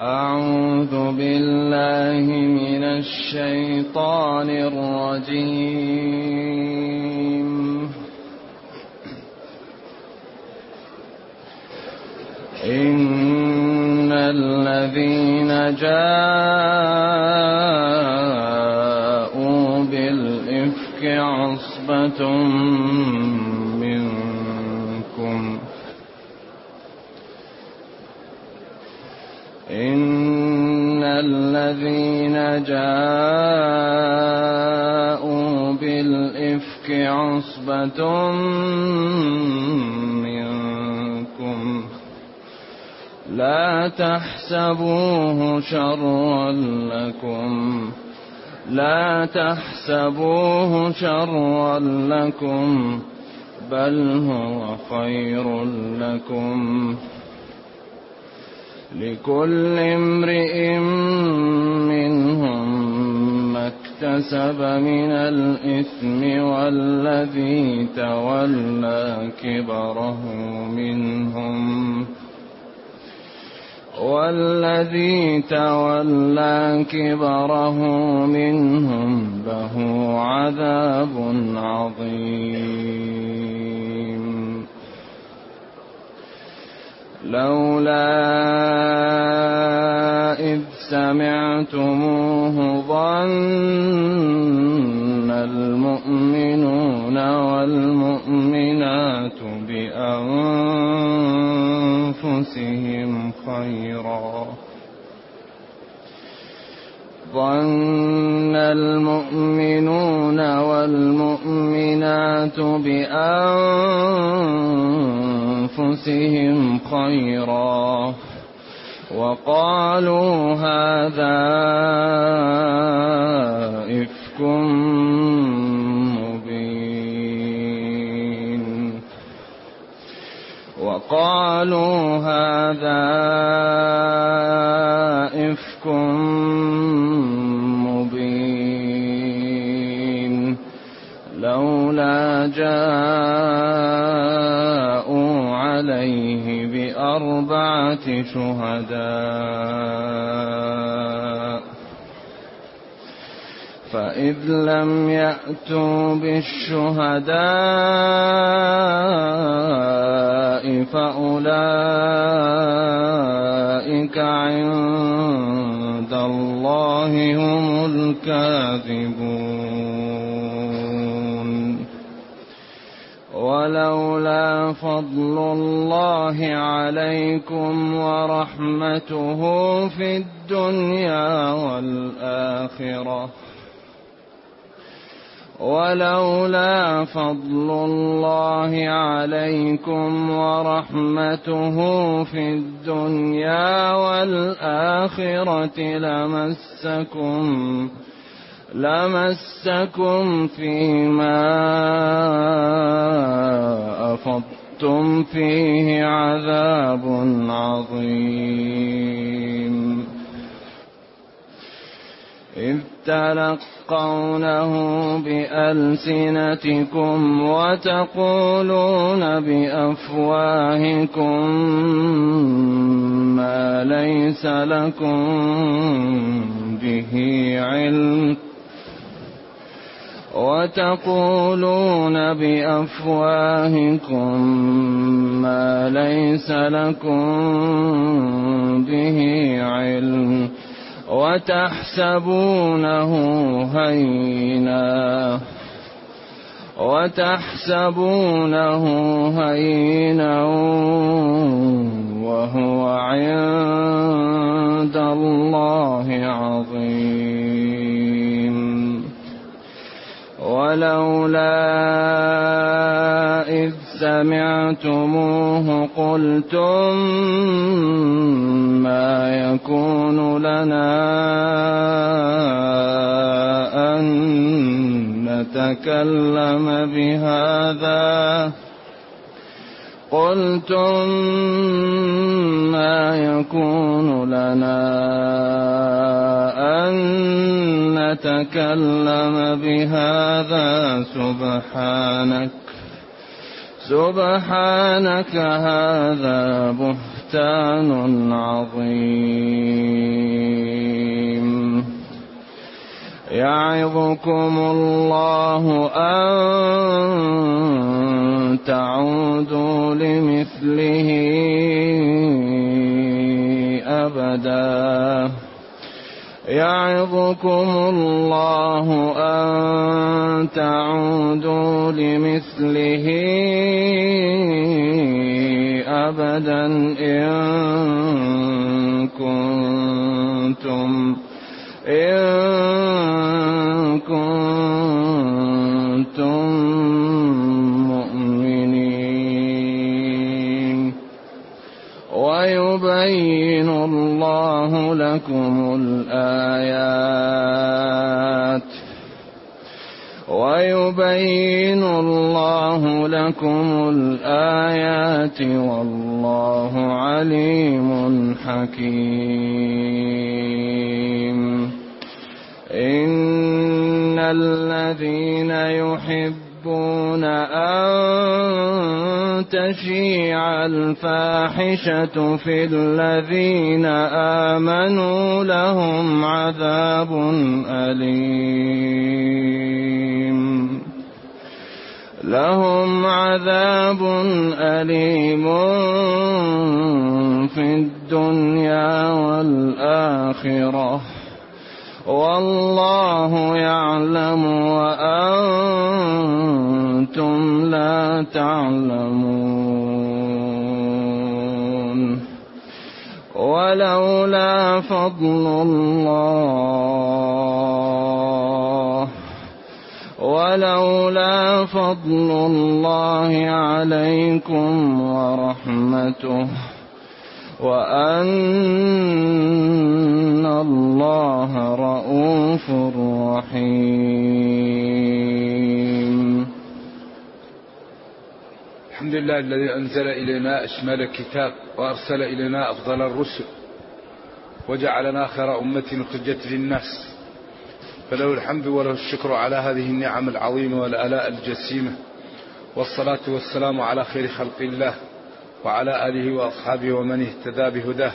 أعوذ بالله من الشيطان الرجيم. إن الذين جاءوا بالإفك عصبة منكم إن الذين جاءوا بالإفك عصبة منكم لا تحسبوه شرا لكم بل هو خير لكم لكل امرئ منهم ما اكتسب من الإثم والذي تولى كبره منهم له عذاب عظيم. لولا إذ سمعتموه ظن المؤمنون والمؤمنات بأنفسهم خيرا وقالوا هذا إفك مبين لولا جاءوا عليه بأربعة شهداء فإذ لم يأتوا بالشهداء فأولئك عند الله هم الكاذبون. ولولا فضل الله عليكم ورحمته في الدنيا والآخرة لمسكم فيما أفضتم فيه عذاب عظيم. إذ تلقونه بألسنتكم وتقولون بأفواهكم ما ليس لكم به علم وتحسبونه هينا وهو عند الله عظيم. ولولا إذ سمعتموه قلتم ما يكون لنا أن نتكلم بهذا سبحانك هذا بهتان بهتان عظيم يعظكم الله أن تعودوا لمثله أبدا يعظكم الله أن تعودوا لمثله أبدا إن كنتم مؤمنين ويبين الله لكم الآيات والله عليم حكيم إن الذين يحبون أن تشيع الفاحشة في الذين آمنوا لهم عذاب أليم في الدنيا والآخرة والله يعلم وأنتم لا تعلمون ولولا فضل الله عليكم ورحمته وأن الله رءوف رحيم. الحمد لله الذي أنزل إلينا أشمل الكتاب وأرسل إلينا أفضل الرسل وجعلنا خير أمة أخرجت للناس، فله الحمد وله الشكر على هذه النعم العظيمة والآلاء الجسيمة، والصلاة والسلام على خير خلق الله وعلى آله وأصحابه ومن اهتدى بهداه.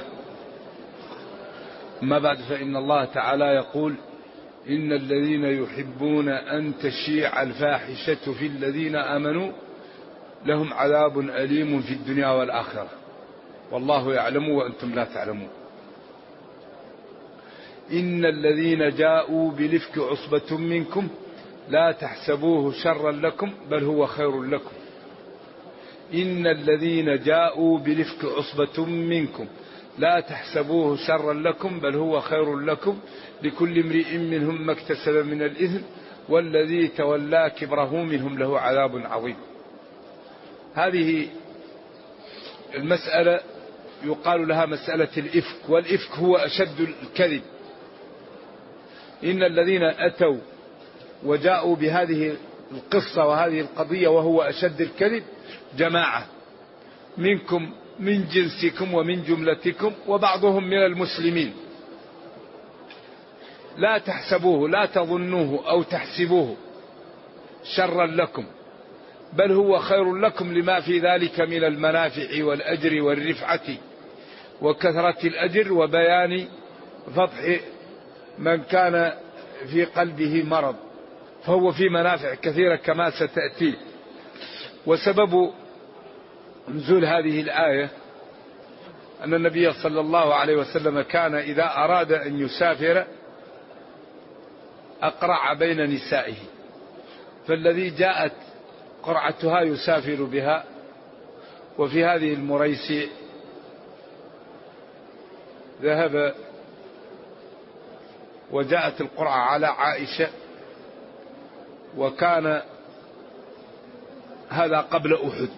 أما بعد، فإن الله تعالى يقول: إن الذين يحبون أن تشيع الفاحشة في الذين آمنوا لهم عذاب أليم في الدنيا والآخرة والله يعلم وأنتم لا تعلمون. إن الذين جاءوا بالإفك عصبة منكم لا تحسبوه شرا لكم بل هو خير لكم. إن الذين جاءوا بالإفك عصبة منكم لا تحسبوه شرا لكم بل هو خير لكم لكل امرئ منهم ما اكتسب من الإثم والذي تولى كبره منهم له عذاب عظيم. هذه المسألة يقال لها مسألة الإفك، والإفك هو أشد الكذب. إن الذين أتوا وجاءوا بهذه القصة وهذه القضية وهو أشد الكذب جماعة منكم من جنسكم ومن جملتكم وبعضهم من المسلمين. لا تحسبوه، لا تظنوه أو تحسبوه شرا لكم بل هو خير لكم لما في ذلك من المنافع والأجر والرفعة وكثرة الأجر وبيان فضح من كان في قلبه مرض، فهو في منافع كثيرة كما ستأتي. وسبب نزول هذه الآية أن النبي صلى الله عليه وسلم كان إذا أراد أن يسافر أقرع بين نسائه، فالذي جاءت قرعتها يسافر بها. وفي هذه المريسع ذهب وجاءت القرعة على عائشة، وكان هذا قبل أحد،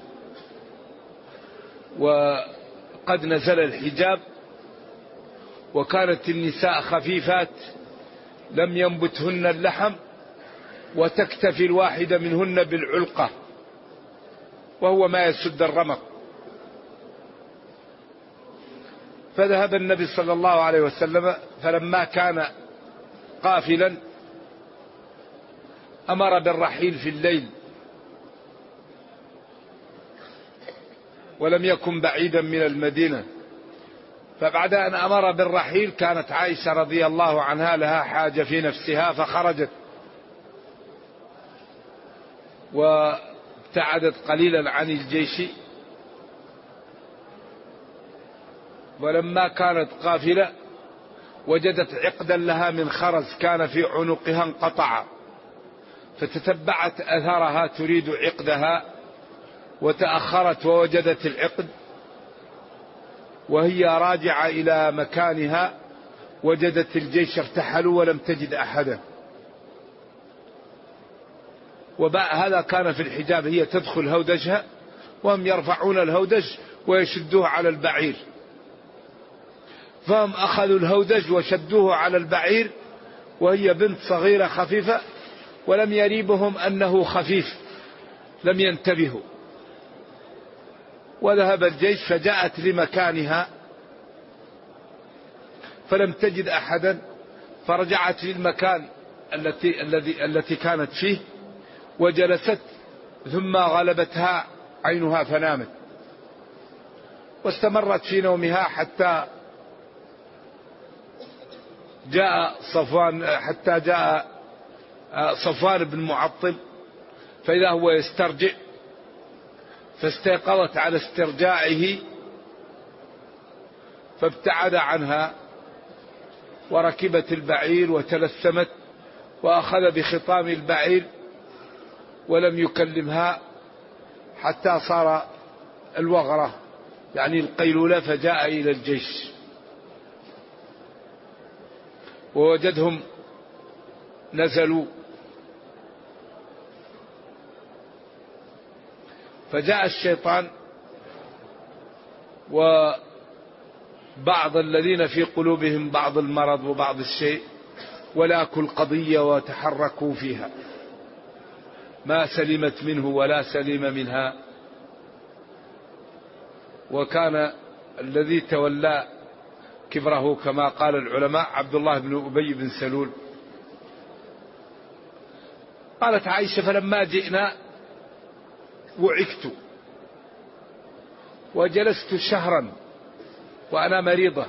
وقد نزل الحجاب، وكانت النساء خفيفات لم ينبتهن اللحم، وتكتفي الواحدة منهن بالعلقة وهو ما يسد الرمق. فذهب النبي صلى الله عليه وسلم، فلما كان قافلا أمر بالرحيل في الليل، ولم يكن بعيدا من المدينة، فبعد أن أمر بالرحيل كانت عائشة رضي الله عنها لها حاجة في نفسها فخرجت وابتعدت قليلا عن الجيش. ولما كانت قافلة وجدت عقدا لها من خرز كان في عنقها انقطع، فتتبعت أثرها تريد عقدها وتأخرت ووجدت العقد، وهي راجعة إلى مكانها وجدت الجيش ارتحلوا ولم تجد أحدا. وهذا كان في الحجاب، هي تدخل هودجها وهم يرفعون الهودج ويشدوه على البعير، فهم أخذوا الهودج وشدوه على البعير وهي بنت صغيرة خفيفة، ولم يريبهم أنه خفيف، لم ينتبهوا. وذهب الجيش فجاءت لمكانها فلم تجد أحدا، فرجعت للمكان التي كانت فيه وجلست، ثم غلبتها عينها فنامت، واستمرت في نومها حتى جاء صفوان بن معطل، فإذا هو يسترجع، فاستيقظت على استرجاعه فابتعد عنها وركبت البعير وتلثمت، وأخذ بخطام البعير ولم يكلمها حتى صار الوغرة يعني القيلولة، فجاء إلى الجيش ووجدهم نزلوا، فجاء الشيطان وبعض الذين في قلوبهم بعض المرض وبعض الشيء ولاكوا القضية وتحركوا فيها، ما سلمت منه ولا سلم منها. وكان الذي تولى كبره كما قال العلماء عبد الله بن أبي بن سلول. قالت عائشة: فلما جئنا وعكت وجلست شهرا وأنا مريضة،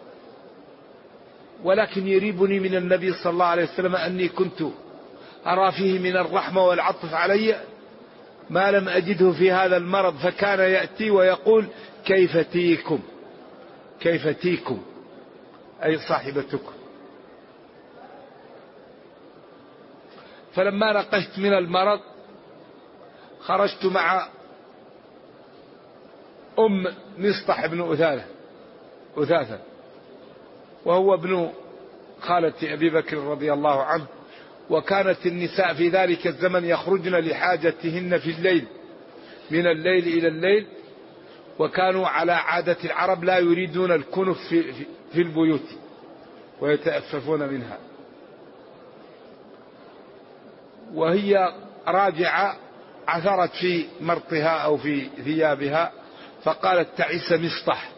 ولكن يريبني من النبي صلى الله عليه وسلم أني كنت أرى فيه من الرحمة والعطف علي ما لم أجده في هذا المرض، فكان يأتي ويقول: كيف تيكم كيف تيكم، أي صاحبتكم. فلما نقشت من المرض خرجت مع مصطح بن أثاثة، وهو ابن خالة أبي بكر رضي الله عنه. وكانت النساء في ذلك الزمن يخرجن لحاجتهن في الليل، من الليل إلى الليل، وكانوا على عادة العرب لا يريدون الكنف في البيوت ويتأففون منها. وهي راجعة عثرت في مرطها أو في ثيابها فقالت: تعس مصطح.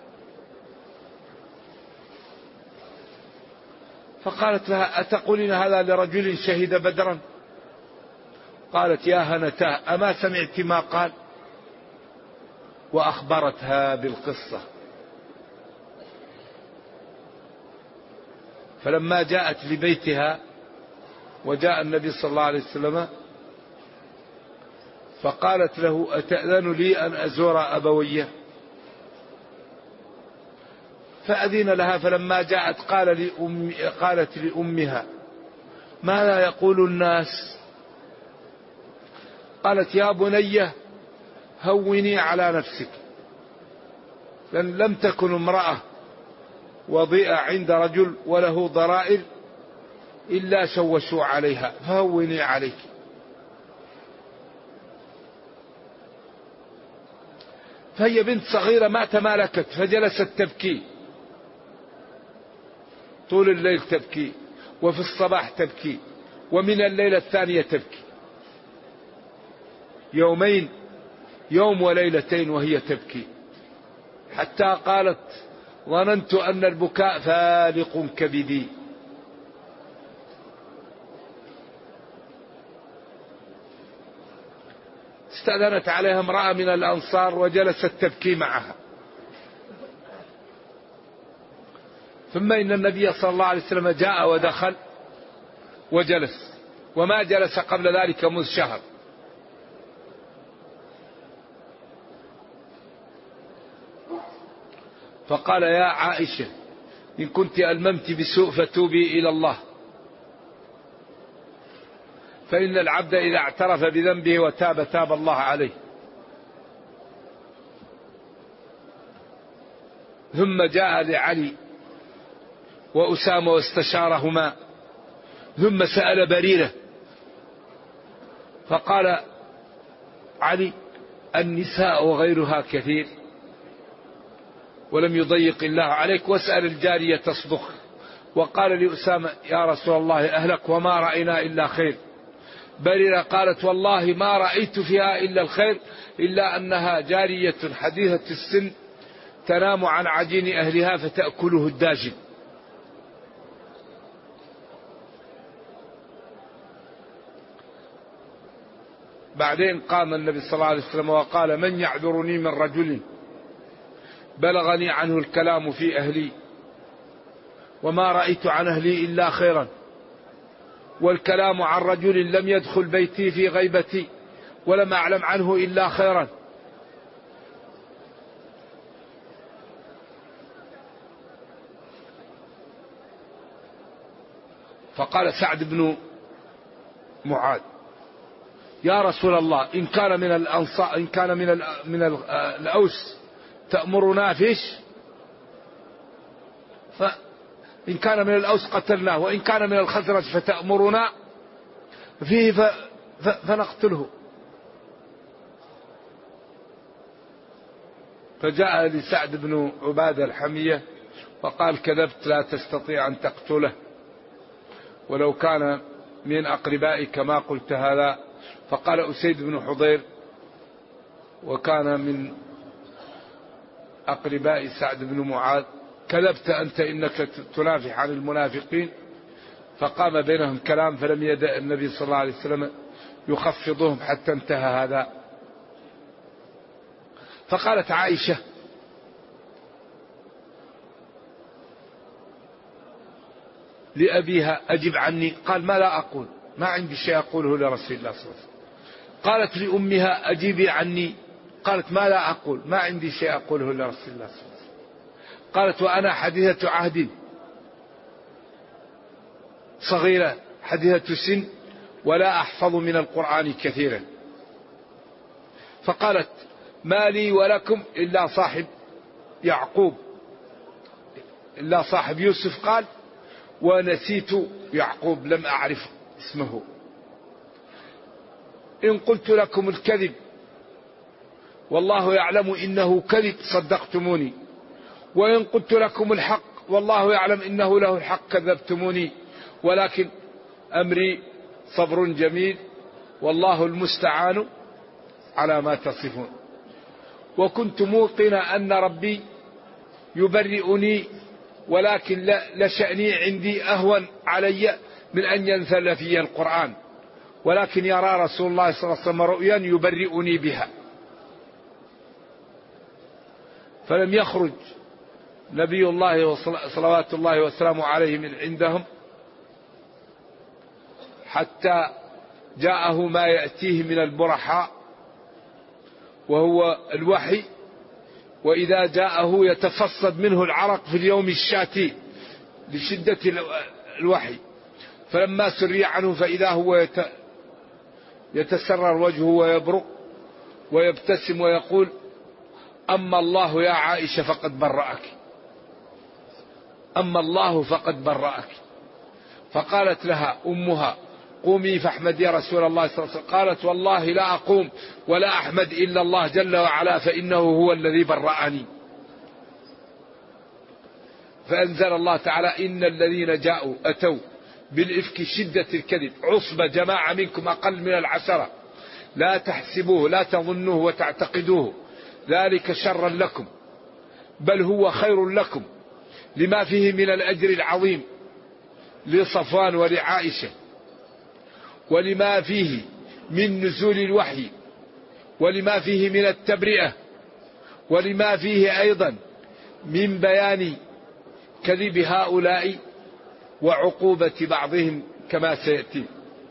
فقالت لها: أتقولين هذا لرجل شهد بدرا؟ قالت: يا هنتاه، أما سمعت ما قال؟ وأخبرتها بالقصة. فلما جاءت لبيتها وجاء النبي صلى الله عليه وسلم فقالت له: أتأذن لي أن أزور أبويه؟ فأذن لها. فلما جاءت قالت لأمها: ماذا يقول الناس؟ قالت: يا بني هوني على نفسك، لم تكن امرأة وضيئة عند رجل وله ضرائر إلا شوشوا عليها، فهوني عليك. فهي بنت صغيرة ما تمالكت فجلست تبكي طول الليل، تبكي وفي الصباح تبكي ومن الليلة الثانية تبكي، يوم وليلتين وهي تبكي، حتى قالت: ظننت أن البكاء فالق كبدي. استأذنت عليها امرأة من الأنصار وجلست تبكي معها، ثم إن النبي صلى الله عليه وسلم جاء ودخل وجلس، وما جلس قبل ذلك منذ شهر. فقال: يا عائشة، إن كنت ألممت بسوء فتوبي إلى الله، فإن العبد إذا اعترف بذنبه وتاب تاب الله عليه. ثم جاء لعلي وأسامة واستشارهما، ثم سأل بريرة، فقال علي: النساء وغيرها كثير ولم يضيق الله عليك، واسأل الجارية تصدخ. وقال لأسامة: يا رسول الله أهلك وما رأينا إلا خير. بريرة قالت: والله ما رأيت فيها إلا الخير، إلا أنها جارية حديثة السن تنام عن عجين أهلها فتأكله الداجن. بعدين قام النبي صلى الله عليه وسلم وقال: من يعذرني من رجل بلغني عنه الكلام في أهلي وما رأيت عن أهلي إلا خيرا، والكلام عن رجل لم يدخل بيتي في غيبتي ولم أعلم عنه إلا خيرا. فقال سعد بن معاذ: يا رسول الله، إن كان من الأنصار، إن كان من الأوس تأمرنا فيش، فإن كان من الأوس قتلناه، وإن كان من الخزرج فتأمرنا فيه فنقتله. فجاء لسعد بن عبادة الحمية وقال: كذبت، لا تستطيع أن تقتله، ولو كان من أقربائك ما قلت هذا. فقال أسيد بن حضير، وكان من أقرباء سعد بن معاذ: كذبت أنت، إنك تنافح عن المنافقين. فقام بينهم كلام، فلم يدع النبي صلى الله عليه وسلم يخفضهم حتى انتهى هذا. فقالت عائشة: لأبيها: أجب عني. قال: ما لا أقول، ما عندي شيء أقوله لرسول الله صلى الله عليه وسلم. قالت لأمها: أجيبي عني. قالت: ما لا أقول، ما عندي شيء أقوله لرسول الله صلى الله عليه وسلم. قالت: وأنا حديثة عهد، صغيرة حديثة سن، ولا أحفظ من القرآن كثيرا. فقالت: ما لي ولكم إلا صاحب يعقوب، إلا صاحب يوسف. قال: ونسيت يعقوب، لم أعرف اسمه. إن قلت لكم الكذب والله يعلم إنه كذب صدقتموني، وإن قلت لكم الحق والله يعلم إنه له الحق كذبتموني، ولكن أمري صبر جميل والله المستعان على ما تصفون. وكنت موقن أن ربي يبرئني، ولكن لشأني عندي أهون علي من أن ينزل في القرآن، ولكن يرى رسول الله صلى الله عليه وسلم رؤيا يبرئني بها. فلم يخرج نبي الله صلوات الله وسلامه عليه من عندهم حتى جاءه ما يأتيه من البرحاء وهو الوحي، وإذا جاءه يتفصد منه العرق في اليوم الشاتي لشدة الوحي. فلما سري عنه فإذا هو يتسرر وجهه ويبرق ويبتسم ويقول: أما الله يا عائشة فقد برأك، أما الله فقد برأك. فقالت لها أمها: قومي فاحمد يا رسول الله صلى الله عليه وسلم. قالت: والله لا أقوم ولا أحمد إلا الله جل وعلا، فإنه هو الذي برأني. فأنزل الله تعالى: إن الذين جاءوا أتوا بالإفك شدة الكذب عصبة جماعة منكم أقل من 10، لا تحسبوه، لا تظنوه وتعتقدوه ذلك شرا لكم، بل هو خير لكم، لما فيه من الأجر العظيم لصفوان ولعائشة، ولما فيه من نزول الوحي، ولما فيه من التبرئة، ولما فيه أيضا من بيان كذب هؤلاء وعقوبة بعضهم كما سيأتي،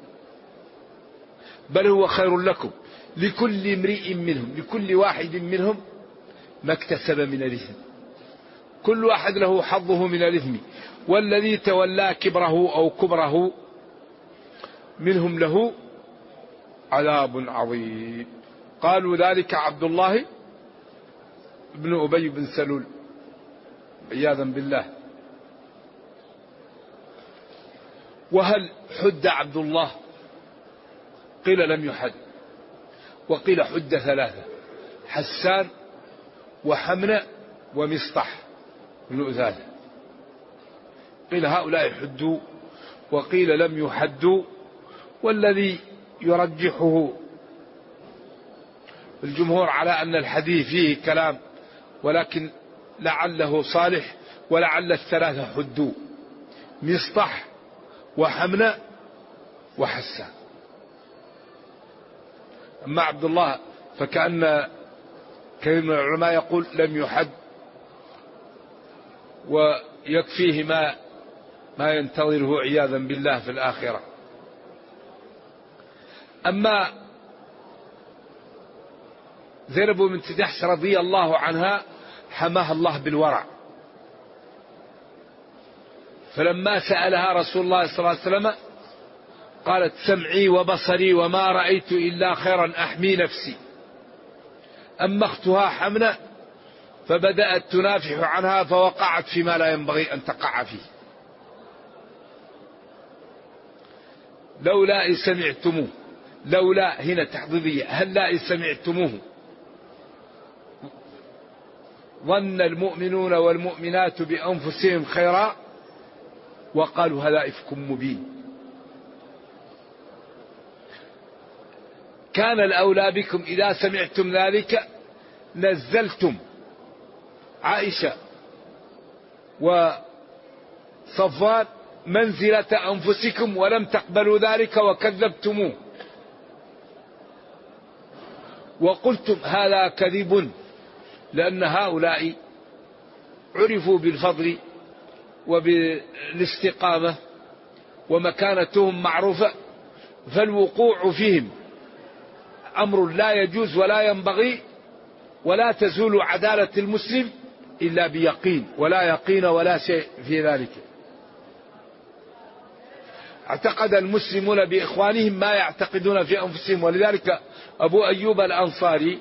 بل هو خير لكم لكل امرئ منهم، لكل واحد منهم ما اكتسب من الإثم، كل واحد له حظه من الإثم، والذي تولى كبره أو كبره منهم له عذاب عظيم. قالوا ذلك عبد الله بن أبي بن سلول عياذا بالله. وهل حد عبد الله؟ قيل لم يحد، وقيل حد ثلاثة: حسان وحمنة ومصطح بن أثاثة. قيل هؤلاء حدوا، وقيل لم يحدوا، والذي يرجحه الجمهور على أن الحديث فيه كلام، ولكن لعله صالح، ولعل الثلاثة حدوا: مصطح وحمنة وحسان. أما عبد الله فكأن كثير من العلماء يقول لم يحد، ويكفيه ما ينتظره عياذا بالله في الآخرة. أما زينب بنت جحش رضي الله عنها حماها الله بالورع، فلما سألها رسول الله صلى الله عليه وسلم قالت: سمعي وبصري وما رأيت إلا خيرا أحمي نفسي. أما أختها حمنة فبدأت تنافح عنها فوقعت فيما لا ينبغي أن تقع فيه. لولا إن سمعتموه، لولا هنا تحضيضية، هلا إن سمعتموه ظن المؤمنون والمؤمنات بأنفسهم خيرا وقالوا هذا إفك مبين. كان الأولى بكم إذا سمعتم ذلك نزلتم عائشة وصفوان منزلة أنفسكم، ولم تقبلوا ذلك وكذبتموه وقلتم هذا كذب، لأن هؤلاء عرفوا بالفضل وبالاستقامة ومكانتهم معروفة، فالوقوع فيهم أمر لا يجوز ولا ينبغي، ولا تزول عدالة المسلم إلا بيقين، ولا يقين ولا شيء في ذلك. اعتقد المسلمون بإخوانهم ما يعتقدون في أنفسهم، ولذلك أبو أيوب الأنصاري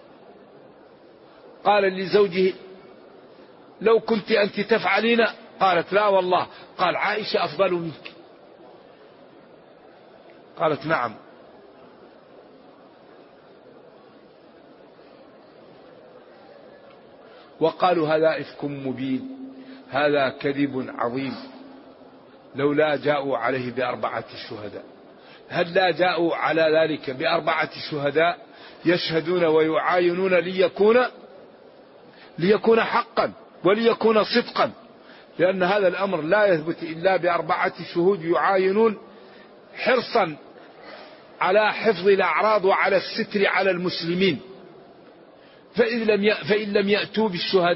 قال لزوجه: لو كنت أنت تفعلين؟ قالت: لا والله. قال: عائشة أفضل منك؟ قالت: نعم. وقالوا هذا إفك مبين، هذا كذب عظيم، لولا جاءوا عليه ب4 شهداء. هل لا جاءوا على ذلك ب4 شهداء يشهدون ويعاينون ليكون حقا وليكون صدقا، لأن هذا الأمر لا يثبت إلا ب4 شهود يعاينون حرصا على حفظ الأعراض وعلى الستر على المسلمين. فإن لم يأتوا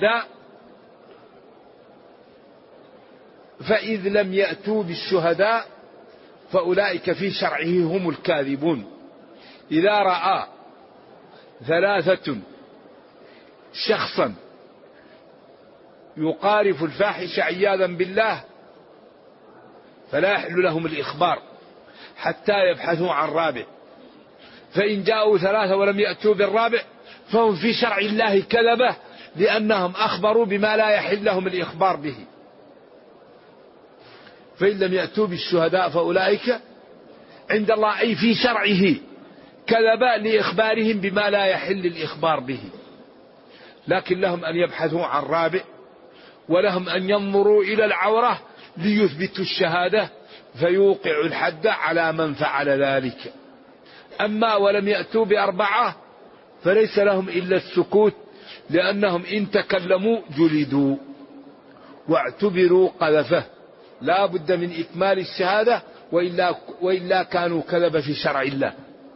بالشهداء فأولئك في شرعه هم الكاذبون. إذا رأى 3 شخصا يقارف الفاحش عياذا بالله فلا يحل لهم الإخبار حتى يبحثوا عن رابع، فإن جاءوا 3 ولم يأتوا بالرابع فهم في شرع الله كذبة، لأنهم أخبروا بما لا يحل لهم الإخبار به. فإن لم يأتوا بالشهداء فأولئك عند الله أي في شرعه كذبة لإخبارهم بما لا يحل الإخبار به، لكن لهم أن يبحثوا عن رابع، ولهم أن ينظروا إلى العورة ليثبتوا الشهادة فيوقع الحد على من فعل ذلك. أما ولم يأتوا ب4 فليس لهم إلا السكوت، لأنهم إن تكلموا جلدوا واعتبروا قذفة، لا بد من إكمال الشهادة، وإلا كانوا كذب في شرع الله.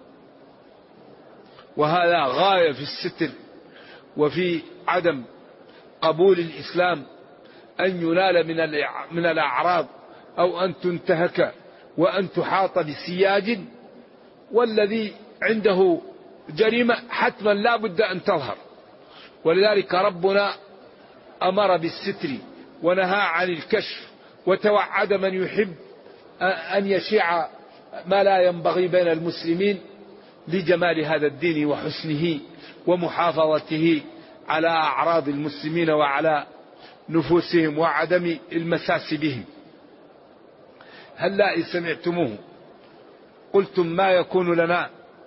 وهذا غاية في الستر وفي عدم قبول الإسلام أن ينال من الأعراض أو أن تنتهك وأن تحاط بسياج، والذي عنده جريمة حتما لا بد أن تظهر. ولذلك ربنا أمر بالستر ونهى عن الكشف، وتوعد من يحب أن يشيع ما لا ينبغي بين المسلمين لجمال هذا الدين وحسنه ومحافظته على أعراض المسلمين وعلى نفوسهم وعدم المساس بهم. هلا إن سمعتموه قلتم ما يكون لنا.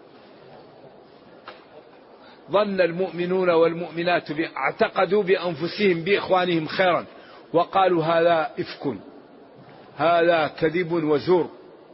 ظن المؤمنون والمؤمنات اعتقدوا بأنفسهم بإخوانهم خيرا وقالوا هذا إفك، هذا كذب وزور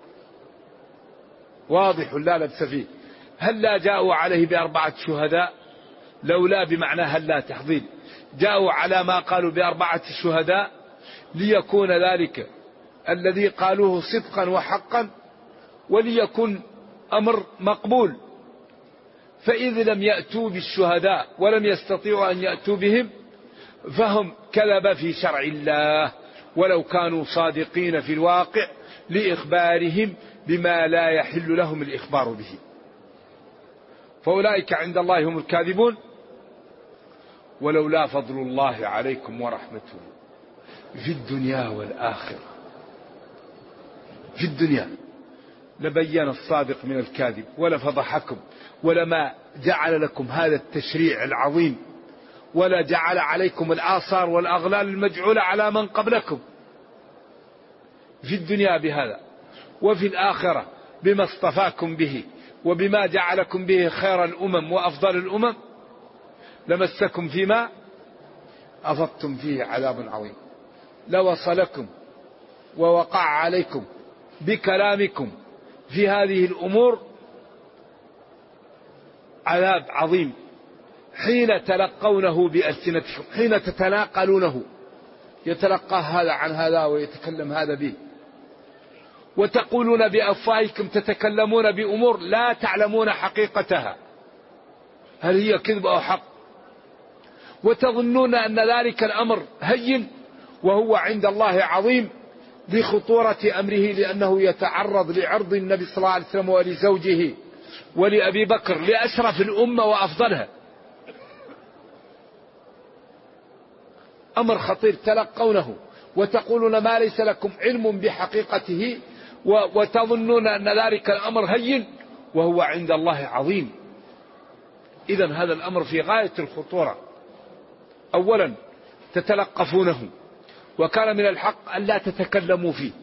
واضح لا لبس فيه. هلا جاءوا عليه ب4 شهداء، لولا بمعنى هلا تحضيل، جاءوا على ما قالوا ب4 شهداء ليكون ذلك الذي قالوه صدقا وحقا وليكن أمر مقبول. فإذ لم يأتوا بالشهداء ولم يستطيعوا أن يأتوا بهم فهم كذب في شرع الله، ولو كانوا صادقين في الواقع لإخبارهم بما لا يحل لهم الإخبار به، فأولئك عند الله هم الكاذبون. ولولا فضل الله عليكم ورحمته في الدنيا والآخرة، في الدنيا لبين الصادق من الكاذب ولفضحكم، ولما جعل لكم هذا التشريع العظيم، ولا جعل عليكم الآثار والأغلال المجعولة على من قبلكم في الدنيا بهذا، وفي الآخرة بما اصطفاكم به وبما جعلكم به خير الأمم وأفضل الأمم، لمسكم فيما أفضتم فيه عذاب عظيم. لوصلكم ووقع عليكم بكلامكم في هذه الأمور عذاب عظيم حين تلقونه بألسنتكم، حين تتناقلونه، يتلقى هذا عن هذا ويتكلم هذا به، وتقولون بأفواهكم، تتكلمون بأمور لا تعلمون حقيقتها هل هي كذب أو حق، وتظنون أن ذلك الأمر هين وهو عند الله عظيم لخطورة أمره، لأنه يتعرض لعرض النبي صلى الله عليه وسلم ولزوجه ولأبي بكر لأشرف الأمة وأفضلها. أمر خطير تلقونه وتقولون ما ليس لكم علم بحقيقته، وتظنون أن ذلك الأمر هين وهو عند الله عظيم. إذن هذا الأمر في غاية الخطورة. أولا تتلقفونه، وكان من الحق أن لا تتكلموا فيه،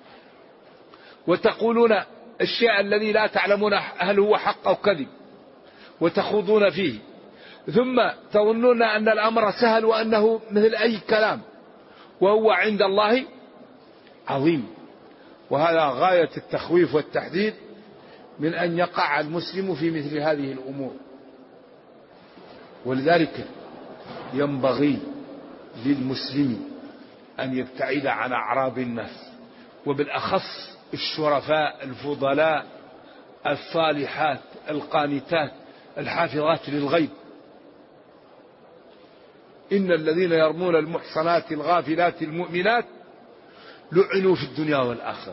وتقولون الشيء الذي لا تعلمون هل هو حق أو كذب وتخوضون فيه، ثم تظنون أن الأمر سهل وأنه مثل أي كلام وهو عند الله عظيم. وهذا غاية التخويف والتحذير من أن يقع المسلم في مثل هذه الأمور. ولذلك ينبغي للمسلم أن يبتعد عن أعراض الناس، وبالأخص الشرفاء الفضلاء الصالحات القانتات الحافظات للغيب. إن الذين يرمون المحصنات الغافلات المؤمنات لعنوا في الدنيا والآخرة.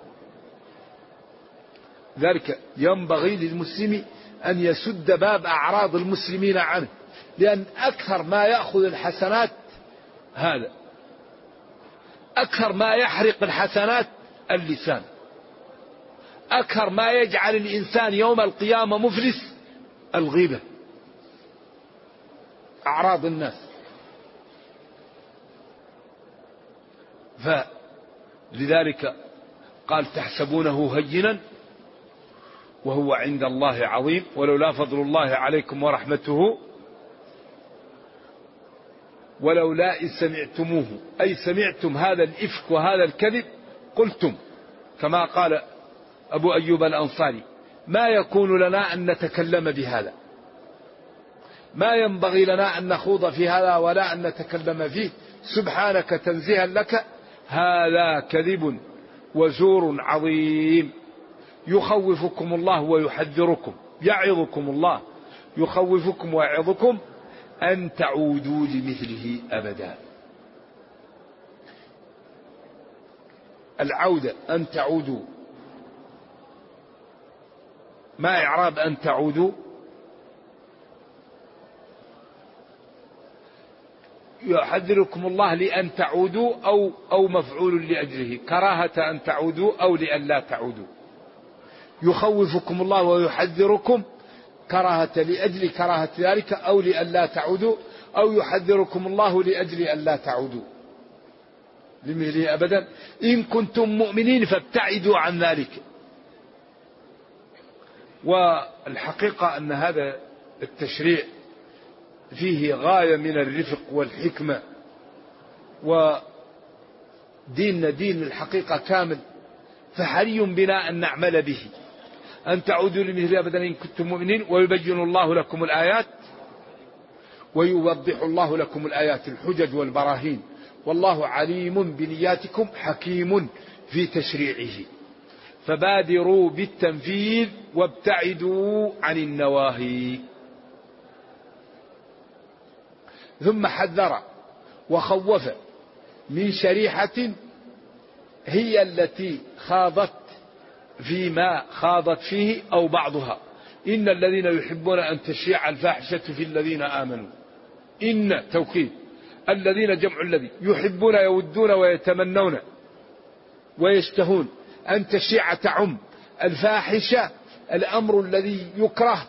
ذلك ينبغي للمسلم أن يسد باب أعراض المسلمين عنه، لأن أكثر ما يأخذ الحسنات هذا، أكثر ما يحرق الحسنات اللسان، أكثر ما يجعل الإنسان يوم القيامة مفلس الغيبة، أعراض الناس. فلذلك قال تحسبونه هينا وهو عند الله عظيم، ولولا فضل الله عليكم ورحمته ولولا إن سمعتموه، أي سمعتم هذا الإفك وهذا الكذب قلتم كما قال أبو أيوب الأنصاري ما يكون لنا أن نتكلم بهذا، ما ينبغي لنا أن نخوض في هذا ولا أن نتكلم فيه، سبحانك تنزيها لك، هذا كذب وزور عظيم. يخوفكم الله ويحذركم، يعظكم الله يخوفكم ويعظكم أن تعودوا لمثله أبدا. العودة أن تعودوا، ما إعراب أن تعودوا؟ يحذركم الله لأن تعودوا أو مفعول لأجله، كراهة أن تعودوا أو لأن لا تعودوا. يخوفكم الله ويحذركم كراهة لأجل كراهة ذلك أو لأن لا تعودوا، أو يحذركم الله لأجل أن لا تعودوا لمثله أبدا إن كنتم مؤمنين فابتعدوا عن ذلك. والحقيقة أن هذا التشريع فيه غاية من الرفق والحكمة، وديننا دين الحقيقة كامل، فحري بنا أن نعمل به. أن تعودوا لمثله أبدا إن كنتم مؤمنين، ويبين الله لكم الآيات ويوضح الله لكم الآيات الحجج والبراهين، والله عليم بنياتكم حكيم في تشريعه، فبادروا بالتنفيذ وابتعدوا عن النواهي. ثم حذر وخوف من شريحة هي التي خاضت فيما خاضت فيه أو بعضها. إن الذين يحبون أن تشيع الفاحشة في الذين آمنوا، إن توكيد، الذين جمع الذي، يحبون يودون ويتمنون ويشتهون أن تشيع تعم الفاحشة، الأمر الذي يكره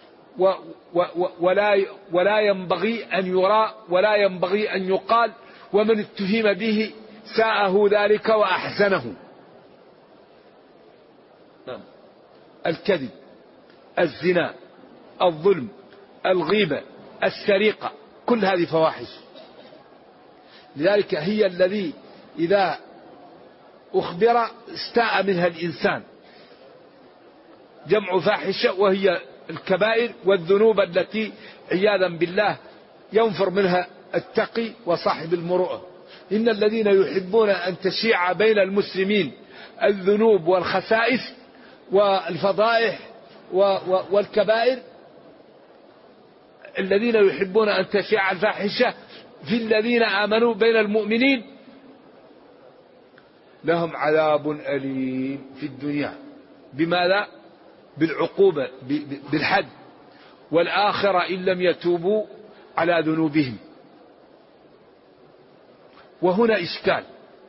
ولا ينبغي أن يرى ولا ينبغي أن يقال، ومن اتهم به ساءه ذلك وأحسنه. الكذب، الزنا، الظلم، الغيبة، السرقة، كل هذه فواحش. لذلك هي الذي إذا أخبر استاء منها الإنسان، جمع فاحشة، وهي الكبائر والذنوب التي عياذا بالله ينفر منها التقي وصاحب المروءة. إن الذين يحبون أن تشيع بين المسلمين الذنوب والخسائس والفضائح والكبائر، الذين يحبون أن تشيع الفاحشة في الذين آمنوا بين المؤمنين لهم عذاب أليم في الدنيا. بماذا؟ بالعقوبة، بالحد، والآخرة إن لم يتوبوا على ذنوبهم. وهنا إشكال،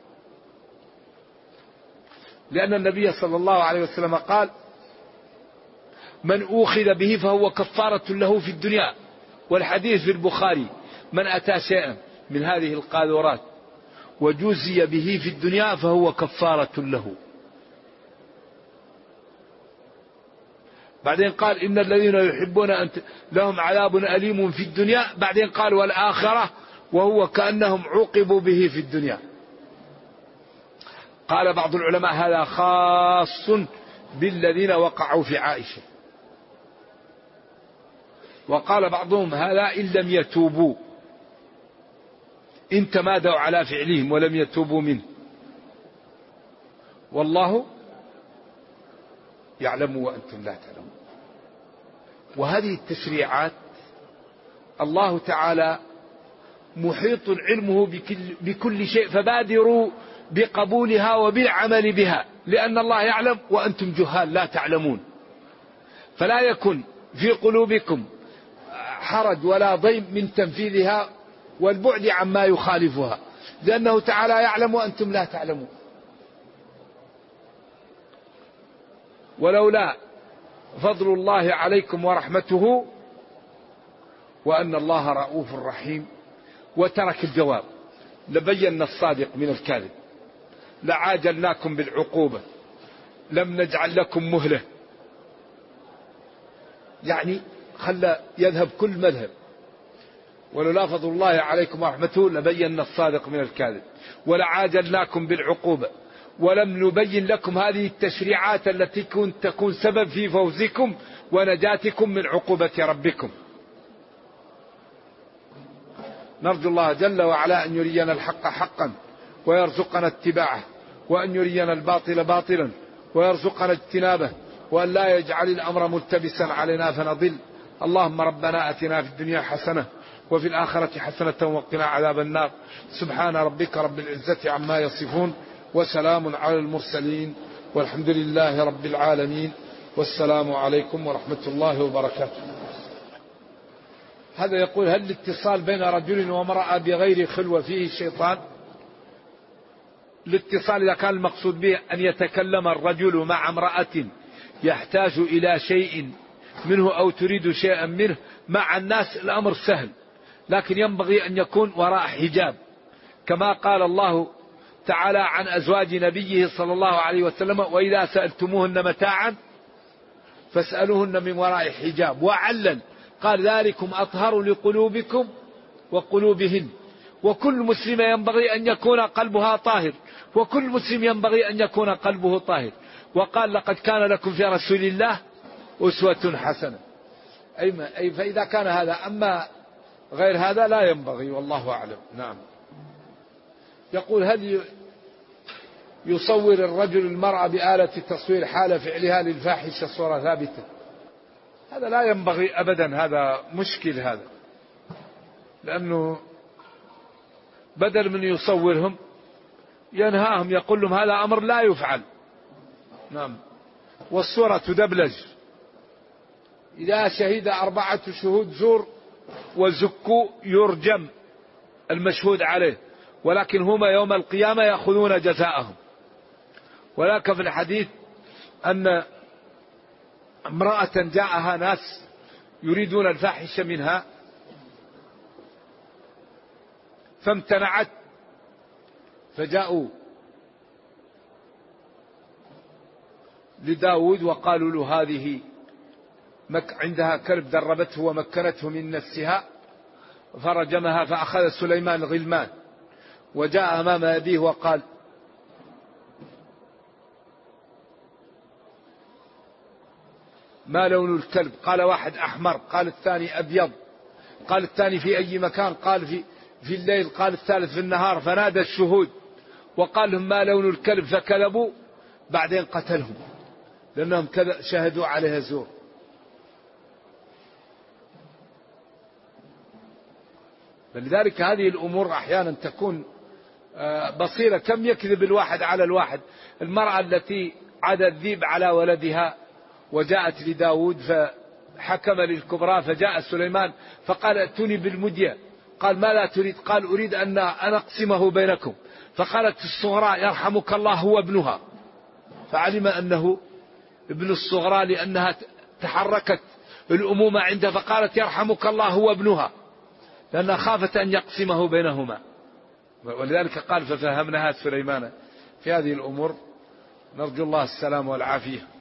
لأن النبي صلى الله عليه وسلم قال: من أوخذ به فهو كفارة له في الدنيا. والحديث في البخاري: من أتى شيئا من هذه القاذورات وجوزي به في الدنيا فهو كفارة له. بعدين قال: إن الذين يحبون أن لهم عذاب أليم في الدنيا. بعدين قال: والآخرة، وهو كأنهم عوقبوا به في الدنيا. قال بعض العلماء: هذا خاص بالذين وقعوا في عائشة. وقال بعضهم: هذا إن لم يتوبوا، إن تمادوا على فعلهم ولم يتوبوا منه، والله يعلم وأنتم لا تعلمون. وهذه التشريعات الله تعالى محيط علمه بكل شيء، فبادروا بقبولها وبالعمل بها، لأن الله يعلم وأنتم جهال لا تعلمون. فلا يكن في قلوبكم حرج ولا ضيم من تنفيذها والبعد عما يخالفها، لأنه تعالى يعلم وأنتم لا تعلمون. ولولا فضل الله عليكم ورحمته وأن الله رؤوف رحيم، وترك الجواب، لبين الصادق من الكاذب، لعاجلناكم بالعقوبة، لم نجعل لكم مهلة. يعني خلى يذهب كل مذهب. ولولا فضل الله عليكم ورحمته لبين الصادق من الكاذب، ولعاجلناكم بالعقوبة، ولم نبين لكم هذه التشريعات التي تكون سبب في فوزكم ونجاتكم من عقوبة ربكم. نرجو الله جل وعلا أن يرينا الحق حقا ويرزقنا اتباعه، وأن يرينا الباطل باطلا ويرزقنا اجتنابه، وأن لا يجعل الأمر ملتبسا علينا فنضل. اللهم ربنا أتنا في الدنيا حسنة وفي الآخرة حسنة وقنا عذاب النار. سبحان ربك رب العزة عما يصفون، وسلام على المرسلين والحمد لله رب العالمين، والسلام عليكم ورحمة الله وبركاته. هذا يقول: هل الاتصال بين رجل وامرأة بغير خلوة فيه شيطان؟ الاتصال إذا كان المقصود به أن يتكلم الرجل مع امرأة يحتاج إلى شيء منه أو تريد شيئا منه مع الناس، الأمر سهل، لكن ينبغي أن يكون وراء حجاب، كما قال الله تعالى عن أزواج نبيه صلى الله عليه وسلم: وإذا سألتموهن متاعا فاسألوهن من وراء حجاب. وعلل قال: ذلكم أطهر لقلوبكم وقلوبهن. وكل مسلم ينبغي أن يكون قلبها طاهر، وكل مسلم ينبغي أن يكون قلبه طاهر. وقال: لقد كان لكم في رسول الله أسوة حسنة. أي فإذا كان هذا، أما غير هذا لا ينبغي، والله أعلم. نعم. يقول: هل يصور الرجل المرأة بآلة تصوير حال فعلها للفاحشة صورة ثابتة؟ هذا لا ينبغي أبدا، هذا مشكل هذا، لأنه بدل من يصورهم ينهاهم، يقول لهم هذا أمر لا يفعل. نعم. والصورة تدبلج. إذا شهد 4 شهود زور وزكوا يرجم المشهود عليه، ولكن هما يوم القيامة يأخذون جزاءهم. ولكن في الحديث أن امرأة جاءها ناس يريدون الفاحشة منها فامتنعت، فجاءوا لداود وقالوا له: هذه عندها كلب دربته ومكنته من نفسها، فرجمها. فأخذ سليمان الغلمان وجاء أمام أبيه وقال: ما لون الكلب؟ قال: واحد أحمر. قال الثاني أبيض. قال الثاني: في أي مكان؟ قال في الليل. قال الثالث في النهار. فنادى الشهود وقال لهم: ما لون الكلب؟ فكذبوا، بعدين قتلهم لأنهم شهدوا عليها زور. فلذلك هذه الأمور أحيانا تكون بصيرة. كم يكذب الواحد على الواحد. المرأة التي عاد الذيب على ولدها وجاءت لداود فحكم للكبرى، فجاء سليمان فقال: ائتوني بالمدية. قال: ما لا تريد؟ قال: أريد أن أقسمه بينكم. فقالت الصغرى: يرحمك الله هو ابنها. فعلم أنه ابن الصغرى لأنها تحركت الأمومة عندها، فقالت: يرحمك الله هو ابنها، لأنها خافت أن يقسمه بينهما. ولذلك قال: ففهمناها سليمان في هذه الأمور. نرجو الله السلام والعافية.